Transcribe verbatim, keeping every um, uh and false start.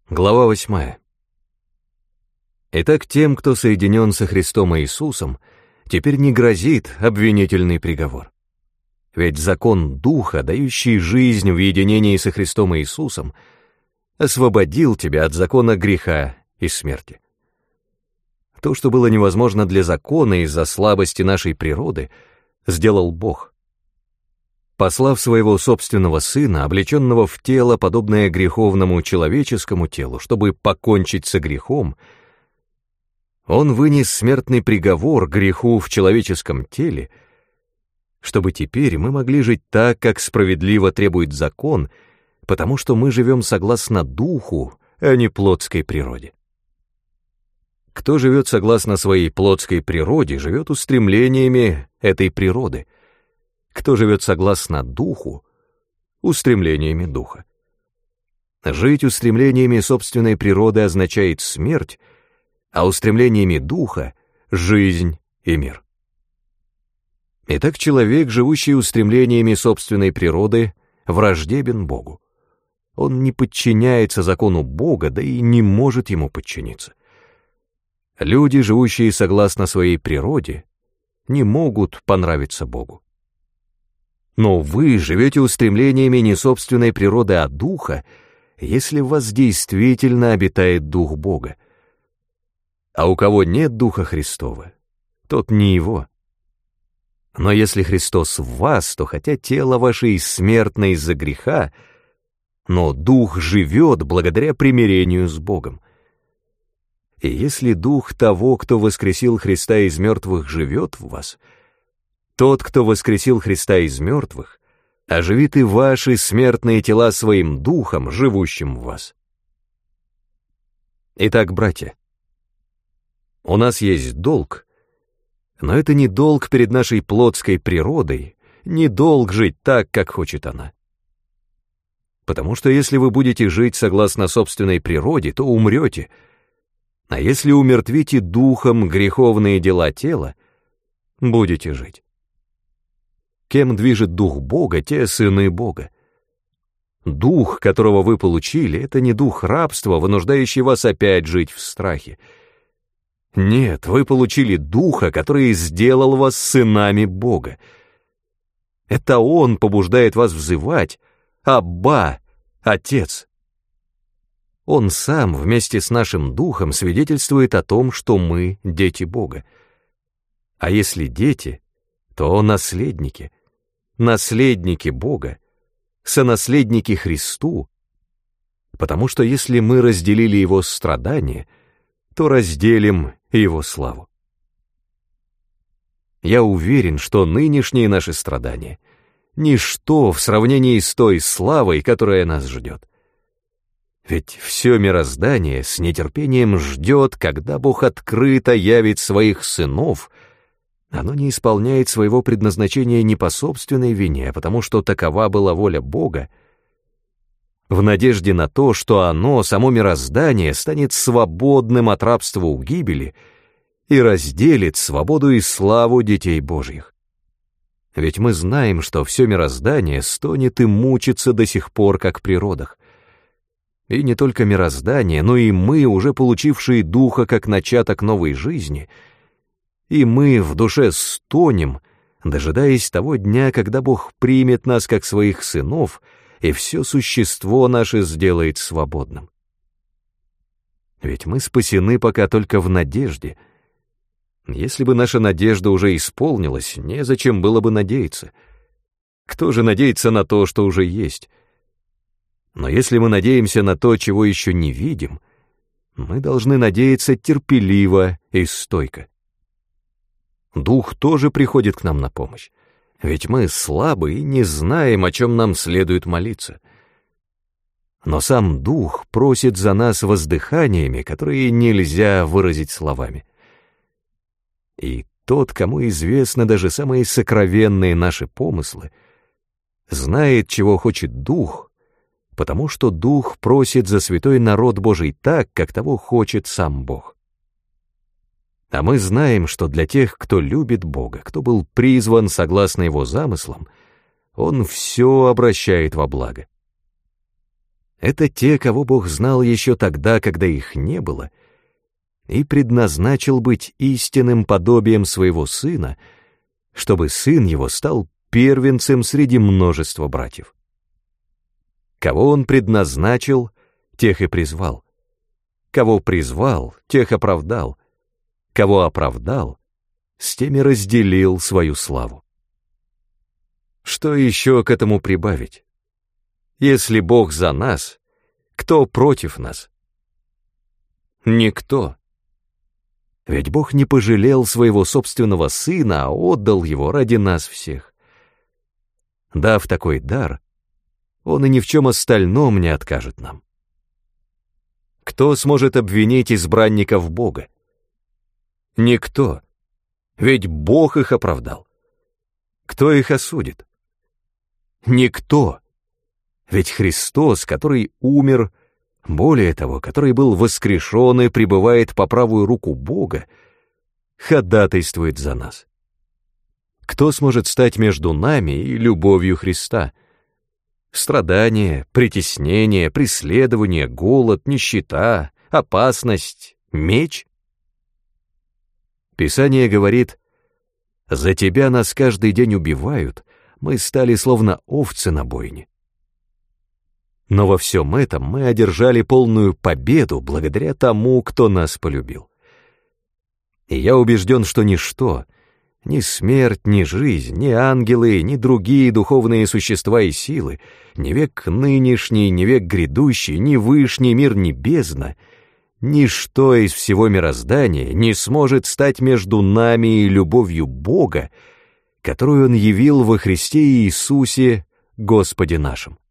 Глава восьмая. Итак, тем, кто соединен со Христом Иисусом, теперь не грозит обвинительный приговор. Ведь закон Духа, дающий жизнь в единении со Христом Иисусом, освободил тебя от закона греха и смерти. То, что было невозможно для закона из-за слабости нашей природы, сделал Бог. Послав своего собственного Сына, облеченного в тело, подобное греховному человеческому телу, чтобы покончить со грехом, Он вынес смертный приговор греху в человеческом теле, чтобы теперь мы могли жить так, как справедливо требует закон, потому что мы живем согласно Духу, а не плотской природе. Кто живет согласно своей плотской природе, живет устремлениями этой природы. Кто живет согласно Духу, устремлениями Духа. Жить устремлениями собственной природы означает смерть, а устремлениями Духа — жизнь и мир. Итак, человек, живущий устремлениями собственной природы, враждебен Богу. Он не подчиняется закону Бога, да и не может ему подчиниться. Люди, живущие согласно своей природе, не могут понравиться Богу. Но вы живете устремлениями не собственной природы, а Духа, если в вас действительно обитает Дух Бога. А у кого нет Духа Христова, тот не Его. Но если Христос в вас, то хотя тело ваше и смертно из-за греха, но Дух живет благодаря примирению с Богом. И если Дух того, кто воскресил Христа из мертвых, живет в вас, тот, кто воскресил Христа из мертвых, оживит и ваши смертные тела своим Духом, живущим в вас. Итак, братья, у нас есть долг, но это не долг перед нашей плотской природой, не долг жить так, как хочет она. Потому что если вы будете жить согласно собственной природе, то умрете, а если умертвите духом греховные дела тела, будете жить. Кем движет Дух Бога, те сыны Бога. Дух, которого вы получили, это не дух рабства, вынуждающий вас опять жить в страхе. Нет, вы получили Духа, который сделал вас сынами Бога. Это Он побуждает вас взывать: «Абба, Отец». Он сам вместе с нашим Духом свидетельствует о том, что мы дети Бога. А если дети, то наследники, наследники Бога, сонаследники Христу, потому что если мы разделили Его страдания, то разделим Его славу. Я уверен, что нынешние наши страдания — ничто в сравнении с той славой, которая нас ждет. Ведь все мироздание с нетерпением ждет, когда Бог открыто явит своих сынов. Оно не исполняет своего предназначения не по собственной вине, а потому что такова была воля Бога, в надежде на то, что оно, само мироздание, станет свободным от рабства у гибели и разделит свободу и славу детей Божьих. Ведь мы знаем, что все мироздание стонет и мучится до сих пор, как при родах. И не только мироздание, но и мы, уже получившие Духа как начаток новой жизни, и мы в душе стонем, дожидаясь того дня, когда Бог примет нас как своих сынов, и все существо наше сделает свободным. Ведь мы спасены пока только в надежде. Если бы наша надежда уже исполнилась, незачем было бы надеяться. Кто же надеется на то, что уже есть? Но если мы надеемся на то, чего еще не видим, мы должны надеяться терпеливо и стойко. Дух тоже приходит к нам на помощь, ведь мы слабы и не знаем, о чем нам следует молиться. Но сам Дух просит за нас воздыханиями, которые нельзя выразить словами. И тот, кому известны даже самые сокровенные наши помыслы, знает, чего хочет Дух, потому что Дух просит за святой народ Божий так, как того хочет сам Бог. А мы знаем, что для тех, кто любит Бога, кто был призван согласно Его замыслам, Он все обращает во благо. Это те, кого Бог знал еще тогда, когда их не было, и предназначил быть истинным подобием своего Сына, чтобы Сын Его стал первенцем среди множества братьев. Кого Он предназначил, тех и призвал. Кого призвал, тех оправдал. Кого оправдал, с теми разделил свою славу. Что еще к этому прибавить? Если Бог за нас, кто против нас? Никто. Ведь Бог не пожалел своего собственного Сына, а отдал Его ради нас всех. Дав такой дар, Он и ни в чем остальном не откажет нам. Кто сможет обвинить избранников Бога? Никто. Ведь Бог их оправдал. Кто их осудит? Никто. Ведь Христос, который умер, более того, который был воскрешен и пребывает по правую руку Бога, ходатайствует за нас. Кто сможет стать между нами и любовью Христа? Страдания, притеснение, преследование, голод, нищета, опасность, меч? Писание говорит: «За тебя нас каждый день убивают, мы стали словно овцы на бойне». Но во всем этом мы одержали полную победу благодаря тому, кто нас полюбил. И я убежден, что ничто, ни смерть, ни жизнь, ни ангелы, ни другие духовные существа и силы, ни век нынешний, ни век грядущий, ни вышний мир, ни бездна, ничто из всего мироздания не сможет стать между нами и любовью Бога, которую Он явил во Христе Иисусе, Господе нашим.